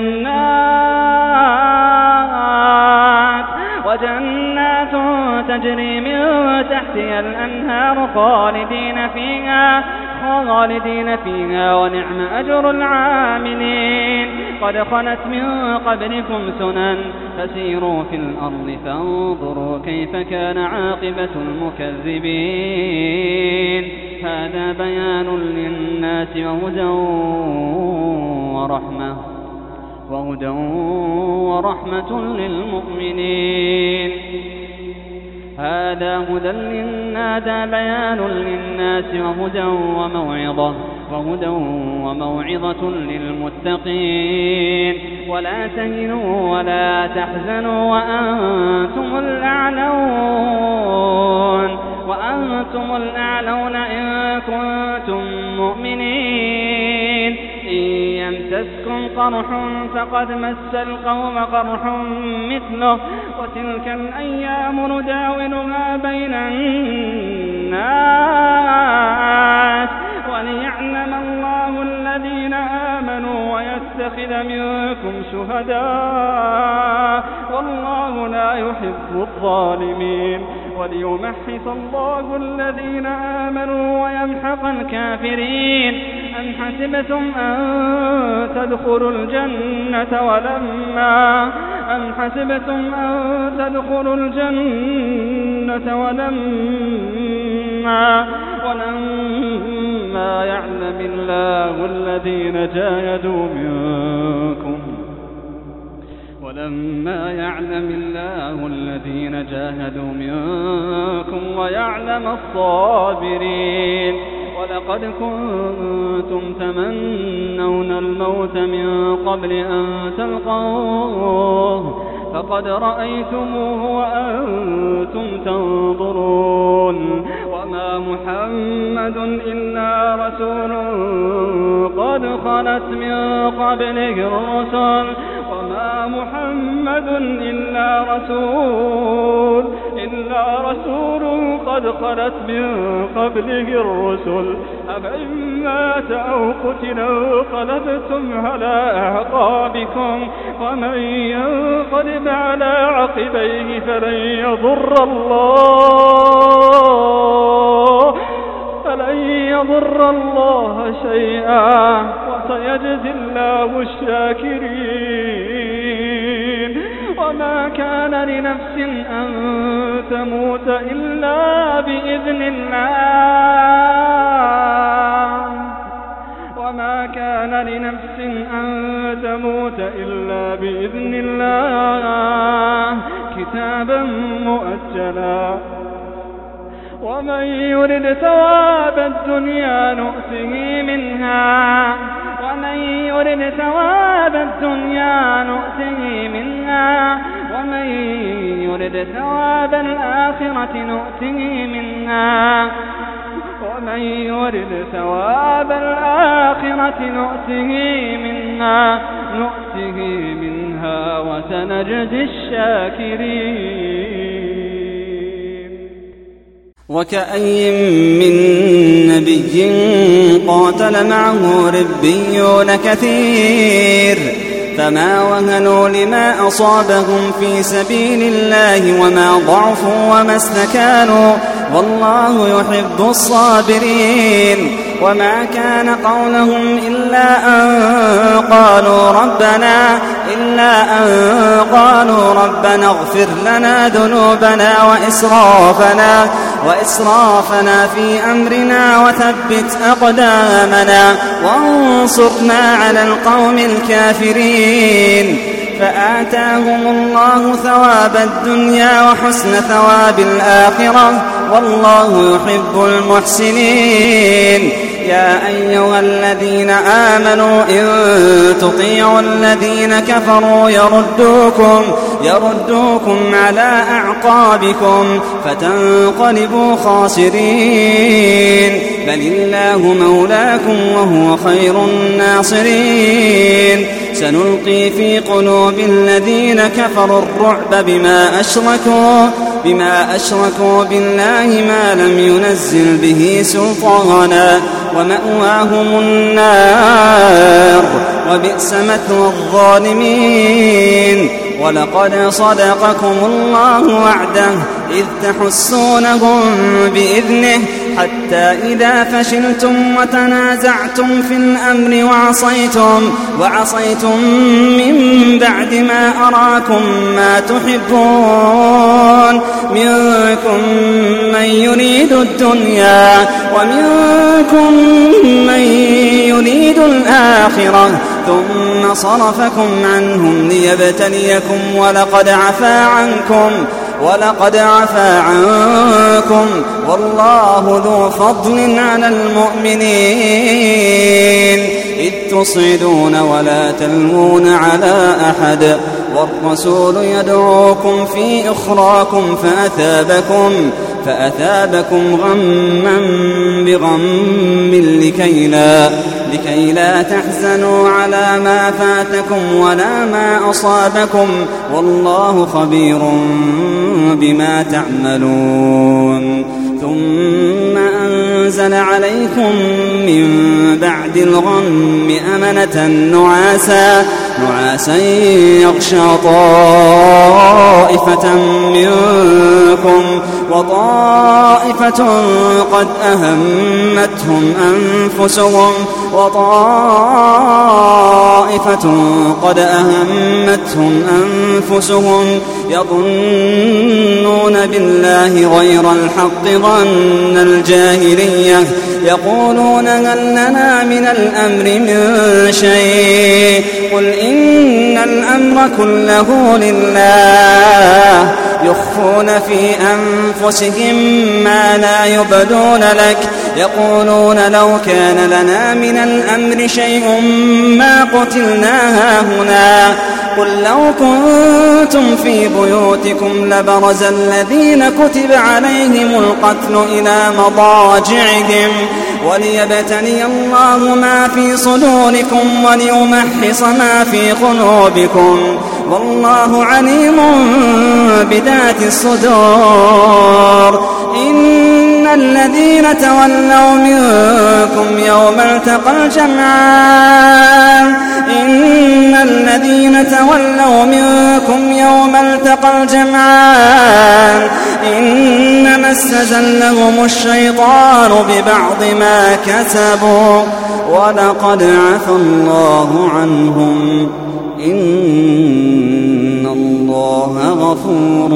وجنات وجنات تجري من تحتها الأنهار خالدين فيها خالدين فيها ونعم أجر العاملين قد خلت من قبلكم سنن فسيروا في الأرض فانظروا كيف كان عاقبة المكذبين هذا بيان للناس وهدى ورحمة وهدى ورحمة للمؤمنين هذا هدى للناس بيان للناس وهدى وموعظة وهدى وموعظة للمتقين ولا تهنوا ولا تحزنوا وأنتم الأعلون وأنتم الأعلون المؤمنين إن يمسسكم قرح فقد مس القوم قرح مثله وتلك الأيام نداولها بين الناس وليعلم الله الذين آمنوا ويتخذ منكم شهداء والله لا يحب الظالمين وليمحص الله الذين آمنوا ويمحق الكافرين أم حسبتم أن تدخلوا الجنة ولما أم حسبتم أن تدخلوا الجنة ولما ولما يعلم الله الذين جاهدوا منكم ولما يعلم الله الذين جاهدوا منكم ويعلم الصابرين ولقد كنتم تمنون الموت من قبل أن تلقوه فقد رأيتموه وأنتم تنظرون وما محمد إلا رسول قد خلت من قبله الرسل وما محمد إلا رسول إلا رسول قد خلت من قبله الرسل أفإن مات أو قتل انقلبتم على أعقابكم ومن ينقلب على عقبيه فلن يضر الله فلن يضر الله شيئا وسيجزي الله الشاكرين وما كان لنفس أن تموت إلا بإذن الله وما كان لنفس أن تموت إلا بإذن الله كتابا مؤجلا ومن يرد ثواب الدنيا نؤته منها ومن يرد ثواب الدنيا نؤته منها ومن يرد ثواب الآخرة نؤته منها ومن يرد ثواب الآخرة نؤته منها نؤته منها وسنجزي الشاكرين. وكأي من نبي قاتل معه ربيون كثير فما وهنوا لما أصابهم في سبيل الله وما ضعفوا وما استكانوا والله يحب الصابرين وما كان قولهم إلا أن قالوا ربنا إلا أن قالوا ربنا اغفر لنا ذنوبنا وإسرافنا وإسرافنا في أمرنا وثبت أقدامنا وانصرنا على القوم الكافرين فآتاهم الله ثواب الدنيا وحسن ثواب الآخرة والله يحب المحسنين. يا أيها الذين آمنوا إن تطيعوا الذين كفروا يردوكم يردوكم على أعقابكم فتنقلبوا خاسرين بل الله مولاكم وهو خير الناصرين. سنلقي في قلوب الذين كفروا الرعب بما أشركوا بما أشركوا بالله ما لم ينزل به سلطانا ومأواهم النار وبئس مثوى الظالمين. ولقد صدقكم الله وعده إذ تحسونهم بإذنه حتى إذا فشلتم وتنازعتم في الأمر وعصيتم وعصيتم من بعد ما أراكم ما تحبون منكم من يريد الدنيا ومنكم من يريد الآخرة ثم صرفكم عنهم ليبتليكم ولقد عفا عنكم ولقد عفا عنكم والله ذو فضل على المؤمنين إذ تصعدون ولا تلوون على أحد والرسول يدعوكم في إخراكم فأثابكم فأثابكم غما بغم لكي لا, لكي لا تحزنوا على ما فاتكم ولا ما أصابكم والله خبير بما تعملون. ثم أنزل عليكم من بعد الغم أمنة نعاسا, نعاسا يغشى طائفة منكم وطائفة قد أهمتهم أنفسهم وطائفة قد أهمتهم أنفسهم يظنون بالله غير الحق ظن الجاهلية يقولون هل لنا من الأمر من شيء قل إن الأمر كله لله يخفون في أنفسهم ما لا يبدون لك يقولون لو كان لنا من الأمر شيء ما قتلنا هاهنا قل لو كنتم في بيوتكم لبرز الذين كتب عليهم القتل إلى مضاجعهم وليبتلي الله ما في صدوركم وليمحص ما في قلوبكم والله عليم بذات الصدور. إن الذين تولوا منكم يوم التقى الجمعان إن الذين تولوا منكم يوم التقى الجمعان إنما استزلهم الشيطان ببعض ما كسبوا ولقد عفى الله عنهم إن الله غفور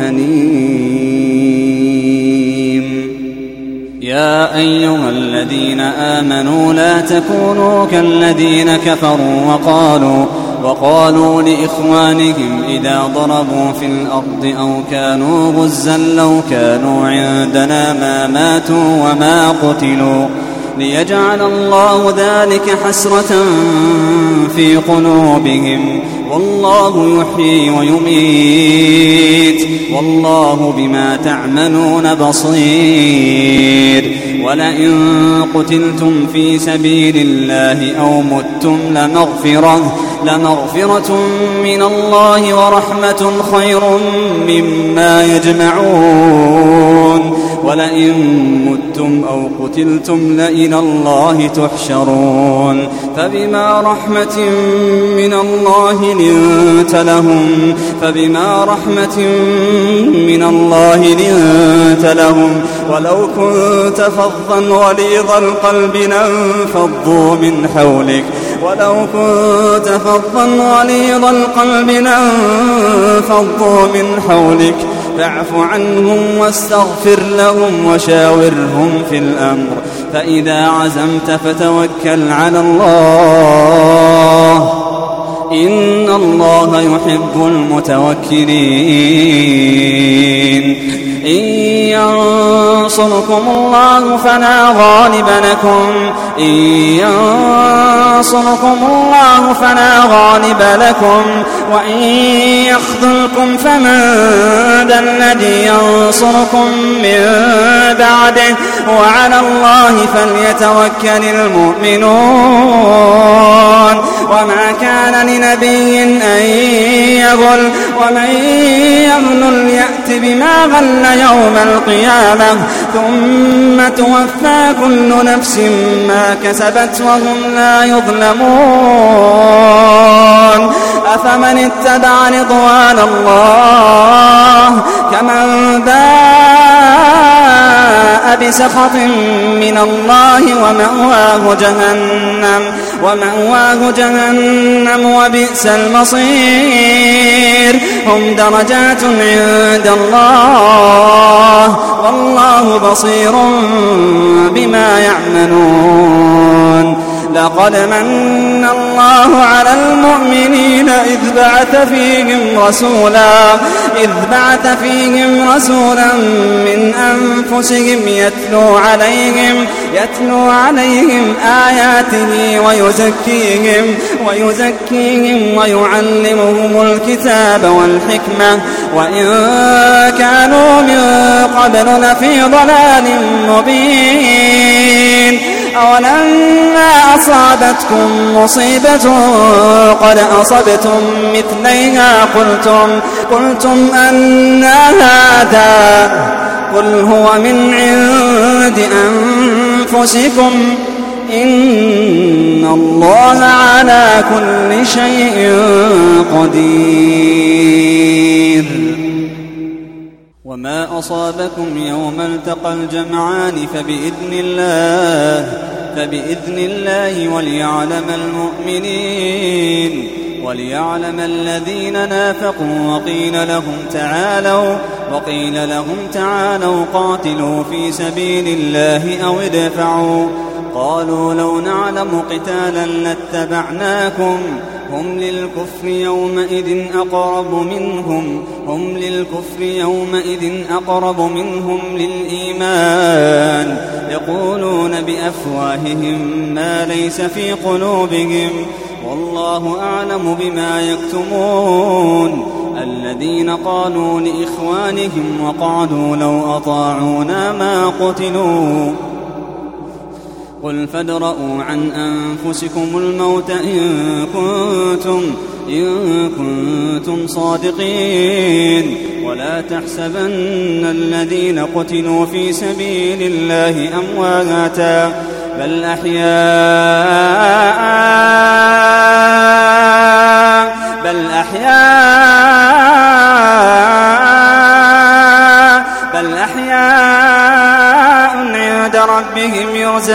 حليم. يا أيها الذين آمنوا لا تكونوا كالذين كفروا وقالوا وقالوا لإخوانهم إذا ضربوا في الأرض أو كانوا غزا لو كانوا عندنا ما ماتوا وما قتلوا ليجعل الله ذلك حسرة في قلوبهم والله يحيي ويميت والله بما تعملون بصير. ولئن قتلتم في سبيل الله أو متم لمغفرة, لمغفرة من الله ورحمة خير مما يجمعون. ولئن متم أو قتلتم لإلى الله تحشرون. فبما رحمة من الله لنت لهم فبما رحمة من الله لنت لهم ولو كنت فظا غليظ القلب لانفضوا من حولك ولو كنت فظا غليظ القلب لانفضوا من حولك فاعف عنهم واستغفر لهم وشاورهم في الأمر فإذا عزمت فتوكل على الله إن الله يحب المتوكلين. إن ينصركم الله فلا غالب لكم إن ينصركم الله فلا غالب لكم وإن يخذلكم فمن ذا الذي ينصركم من بعده وعلى الله فليتوكل المؤمنون. وما كان لنبي أن يغل ومن يغل يأت بما غل يوم القيامة ثم توفى كل نفس ما كسبت وهم لا يظلمون. أفمن اتبع رضوان الله كمن باء بسخط من الله ومأواه جهنم ومأواه جهنم وبئس المصير. هم درجات عند الله والله بصير بما يعملون. لقد من الله على المؤمنين إذ بعث فيهم رسولا إذ بعث فيهم رسولا من أنفسهم يتلو عليهم يتلو عليهم آياته ويزكيهم ويزكيهم ويعلمهم الكتاب والحكمة وإن كانوا من قبل قبل لفي ضلال مبين أولما أصابتكم مصيبة قد أصبتم مثليها قلتم, قلتم أنى هذا قل هو من عند أنفسكم إن الله على كل شيء قدير. وما أصابكم يوم التقى الجمعان فبإذن الله فبإذن الله وليعلم المؤمنين وليعلم الذين نافقوا وقيل لهم تعالوا وقيل لهم تعالوا قاتلوا في سبيل الله أو ادفعوا قالوا لو نعلم قتالا لاتبعناكم هم للكفر يومئذ أقرب منهم هم للكفر يومئذ أقرب منهم للإيمان يقولون بأفواههم ما ليس في قلوبهم والله أعلم بما يكتمون الذين قالوا لإخوانهم وقعدوا لو أطاعونا ما قتلوا قل فادرءوا عن أنفسكم الموت إن كنتم, إن كنتم صادقين ولا تحسبن الذين قتلوا في سبيل الله أمواتا بل أحياء بل أحياء بل أحياء عند ربهم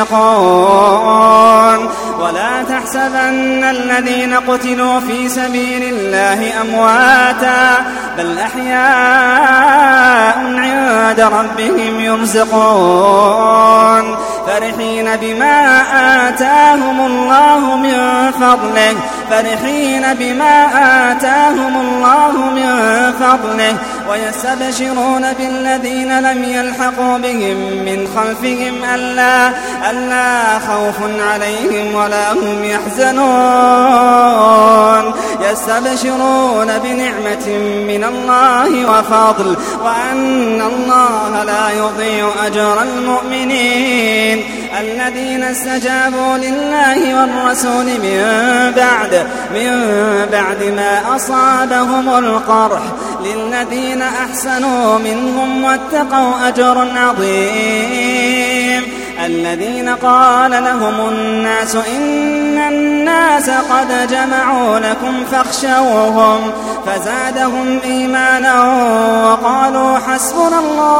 يرزقون ولا تحسبن الذين قتلوا في سبيل الله أمواتا بل أحياء عند ربهم يرزقون فرحين بما آتاهم الله من فضله فرحين بما آتاهم الله من فضله ويستبشرون بالذين لم يلحقوا بهم من خلفهم ألا, ألا خوف عليهم ولا هم يحزنون يستبشرون بنعمة من الله وفضل وأن الله لا يضيع أجر المؤمنين الذين استجابوا لله والرسول من بعد من بعد ما أصابهم القرح للذين أحسنوا منهم واتقوا أجر عظيم الذين قال لهم الناس إن الناس قد جمعوا لكم فاخشوهم فزادهم إيمانا وقالوا حسبنا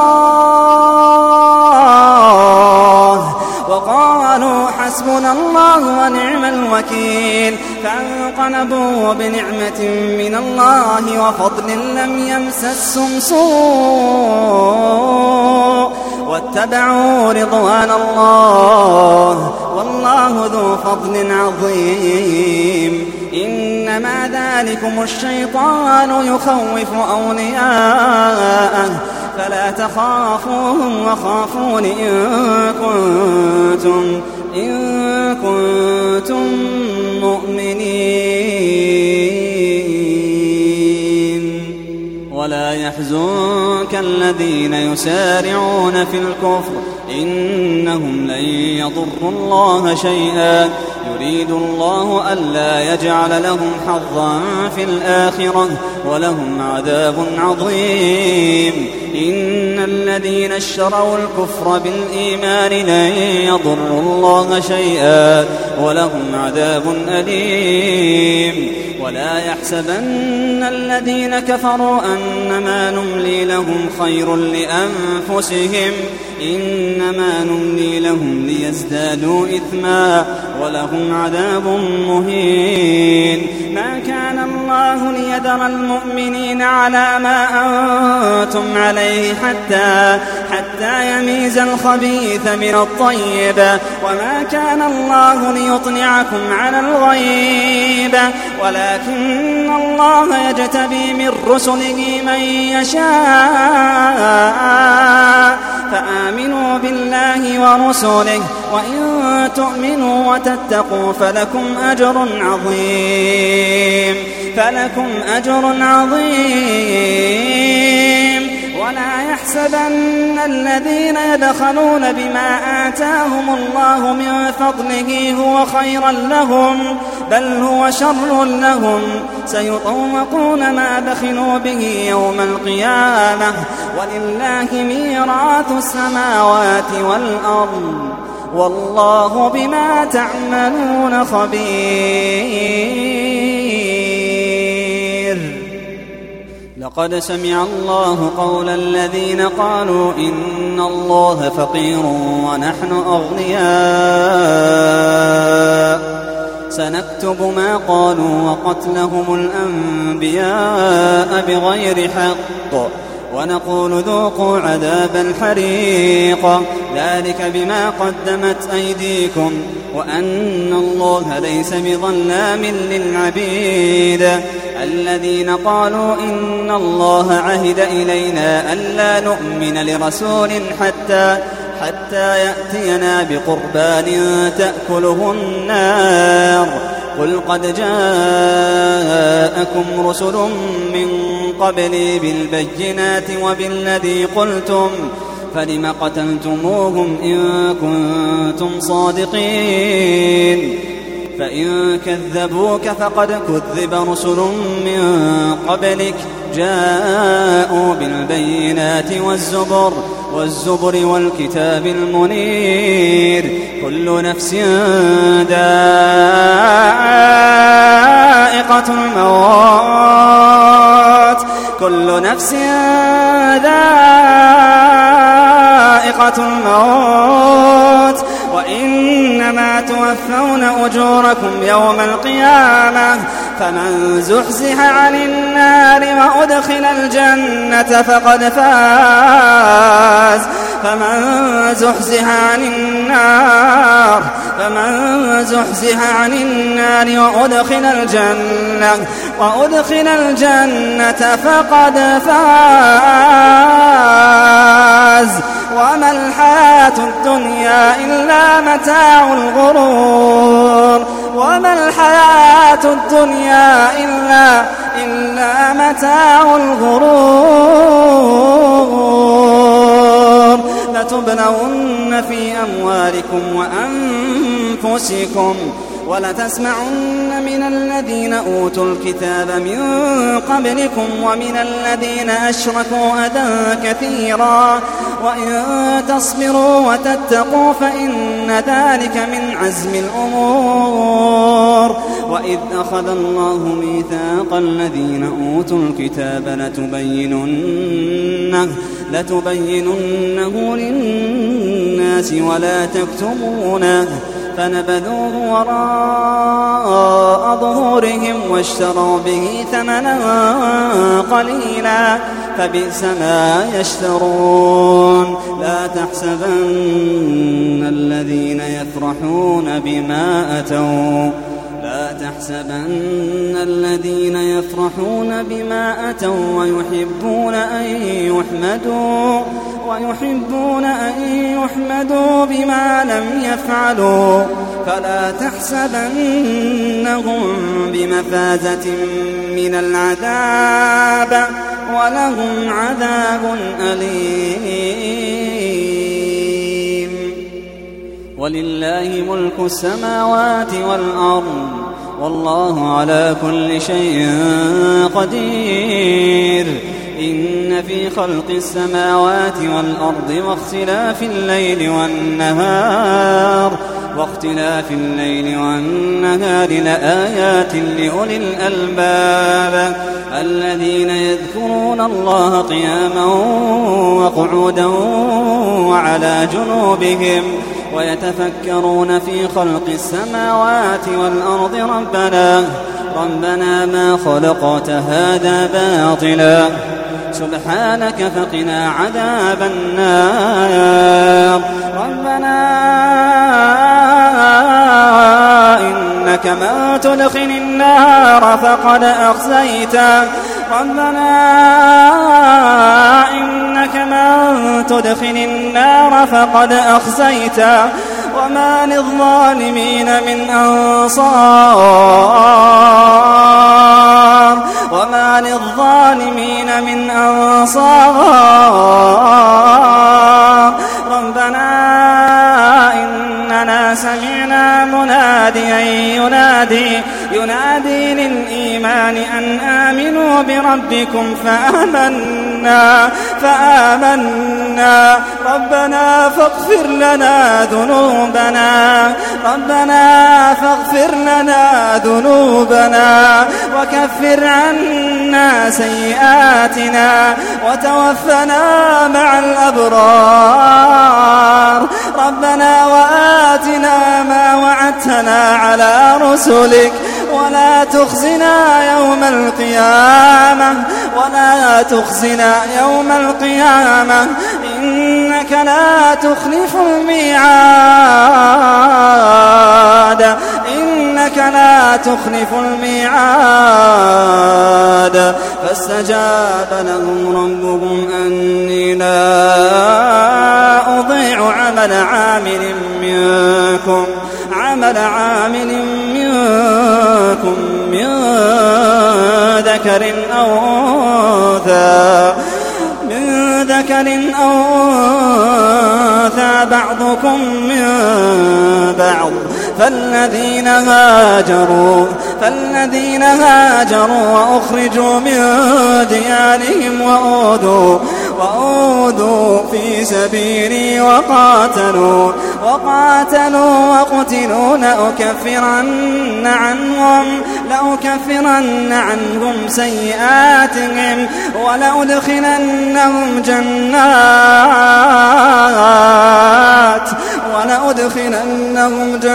الله وقالوا حسبنا الله ونعم الوكيل فانقلبوا بنعمة من الله وفضل لم يمسسهم سوء واتبعوا رضوان الله والله ذو فضل عظيم إنما ذلكم الشيطان يخوف أولياءه فلا تخافوهم وخافون إن كنتم, إن كنتم مؤمنين ولا يحزنك الذين يسارعون في الكفر إنهم لن يضروا الله شيئا يريد الله ألا يجعل لهم حظا في الآخرة ولهم عذاب عظيم إن الذين اشتروا الكفر بالإيمان لن يضروا الله شيئا ولهم عذاب أليم ولا يحسبن الذين كفروا أنما نملي لهم خير لأنفسهم إنما نملي لهم ليزدادوا إثما ولهم عذاب مهين ما كان الله ليذر المؤمنين على ما أنتم عليه حتى, حتى يميز الخبيث من الطيب وما كان الله ليطلعكم على الغيب ولكن الله يجتبي من رسله من يشاء فآمنوا بالله ورسله وإن تؤمنوا وتتقوا فلكم أجر عظيم فلكم أجر عظيم ولا يحسبن الذين يبخلون بما آتاهم الله من فضله هو خيرا لهم بل هو شر لهم سيطوقون ما بخلوا به يوم القيامة ولله ميراث السماوات والأرض والله بما تعملون خبير. لقد سمع الله قول الذين قالوا إن الله فقير ونحن أغنياء سنكتب ما قالوا وقتلهم الأنبياء بغير حق ونقول ذوقوا عذاب الحريق ذلك بما قدمت أيديكم وأن الله ليس بظلام للعبيد. الذين قالوا إن الله عهد إلينا ألا نؤمن لرسول حتى حتى يأتينا بقربان تأكله النار قل قد جاءكم رسل من قبلي بالبينات وبالذي قلتم فلم قتلتموهم إن كنتم صادقين فإن كذبوك فقد كذب رسل من قبلك جاءوا بالبينات والزبر والزبر والكتاب المنير كل نفس ذائقة الموت كل نفس ذائقة الموت وإنما توفون أجوركم يوم القيامة فمن زحزح عن النار وأدخل الجنة فقد فاز فمن زحزح عن النار فمن زحزح عن النار وأدخل الجنة وأدخل الجنة فقد فاز وما الحياة الدنيا إلا متاع الغرور وما الحياة الدنيا إلا إلا متاع الغرور لتبلون في أموالكم وأنفسكم ولتسمعن من الذين أوتوا الكتاب من قبلكم ومن الذين أشركوا أذى كثيرا وإن تصبروا وتتقوا فإن ذلك من عزم الأمور. وإذ أخذ الله ميثاق الذين أوتوا الكتاب لتبيننه, لتبيننه للناس ولا تكتمونه فنبذوه وراء ظهورهم واشتروا به ثمنا قليلا فبئس ما يشترون. لا تحسبن الذين يفرحون بما أتوا لا تحسبن الذين يفرحون بما أتوا ويحبون أن يحمدوا ويحبون أن يحمدوا بما لم يفعلوا فلا تحسبنهم بمفازة من العذاب ولهم عذاب أليم. ولله ملك السماوات والأرض والله على كل شيء قدير. إن في خلق السماوات والأرض واختلاف الليل والنهار واختلاف الليل والنهار لآيات لأولي الألباب الذين يذكرون الله قياما وقعودا وعلى جنوبهم ويتفكرون في خلق السماوات والأرض ربنا ربنا ما خلقت هذا باطلا سبحانك فقنا عذاب النار. ربنا إنك من تدخل النار فقد أخزيته ربنا إنك من تدخل النار فقد أخزيته وما للظالمين من أنصار. أنصار وما للظالمين من أنصار ربنا إننا سمعنا مناديا ينادي ينادي للإيمان أن آمنوا بربكم فآمنا فآمنا ربنا فاغفر لنا ذنوبنا ربنا فاغفر لنا ذنوبنا وكفر عنا سيئاتنا وتوفنا مع الأبرار ربنا وآتنا ما وعدتنا على رسلك ولا تخزنا يوم القيامة ولا تخزنا يوم القيامة إنك لا تخلف الميعاد إنك لا تخلف الميعاد فاستجاب لهم ربهم أني لا أضيع عمل عامل منكم عمل عامل منكم من ذكر أو أنثى من ذكر أو أنثى بعضكم من بعض فالذين هاجروا فالذين هاجروا وأخرجوا من ديارهم وأوذوا وأوذوا في سبيلي وقاتلوا وقاتلوا وقتلوا لأكفرن عنهم لأكفرن عنهم سيئاتهم ولأدخلنهم جنات ولأدخلنهم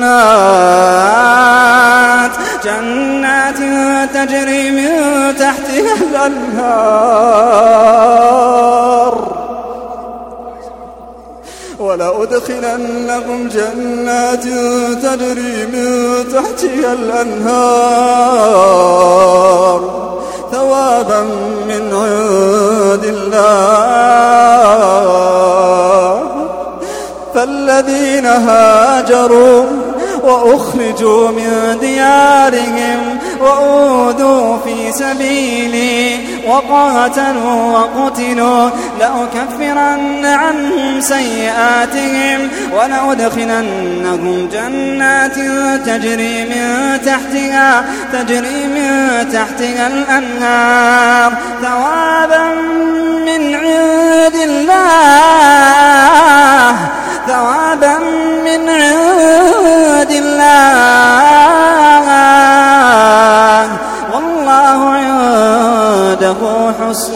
جنات جنات تجري من تحتها الأنهار ولأدخلنهم جنات تجري من تحتها الأنهار ثوابا من عند الله فالذين هاجروا وأخرجوا من ديارهم وأوذوا في سبيلي وقاتلوا وقتلوا لأكفرن عنهم سيئاتهم ولأدخلنهم جنات تجري من تحتها تجري من تحتها الأنهار ثوابا من عند الله ثوابا من عند الله والله عنده حسن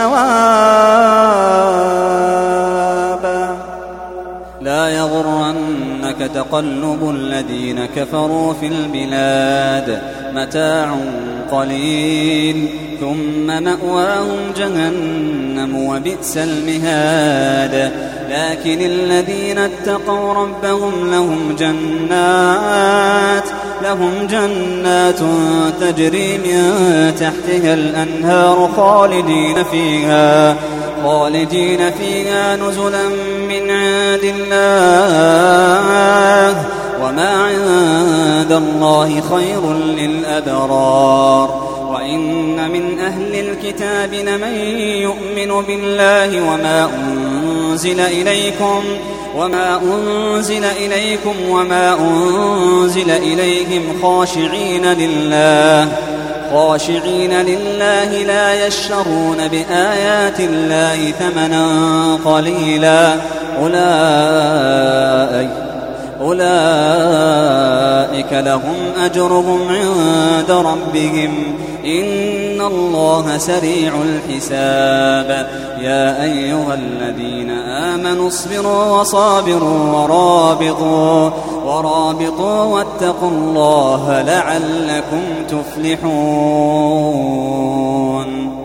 الثواب لا يغرنك تقلب الذين كفروا في البلاد متاع قليل ثم مأواهم جهنم وبئس المهاد لكن الذين اتقوا ربهم لهم جنات لهم جنات تجري من تحتها الأنهار خالدين فيها خالدين فيها نزلا من عند الله وما عند الله خير للأبرار وإن من أهل الكتاب لمن يؤمن بالله وما أنزل إليكم وما أنزل إليكم وما أنزل إليهم خاشعين لله خاشعين لله لا يشترون بآيات الله ثمنا قليلا أولئك أولئك لهم أجرهم عند ربهم إن الله سريع الحساب يا أيها الذين آمنوا اصبروا وصابروا ورابطوا ورابطوا واتقوا الله لعلكم تفلحون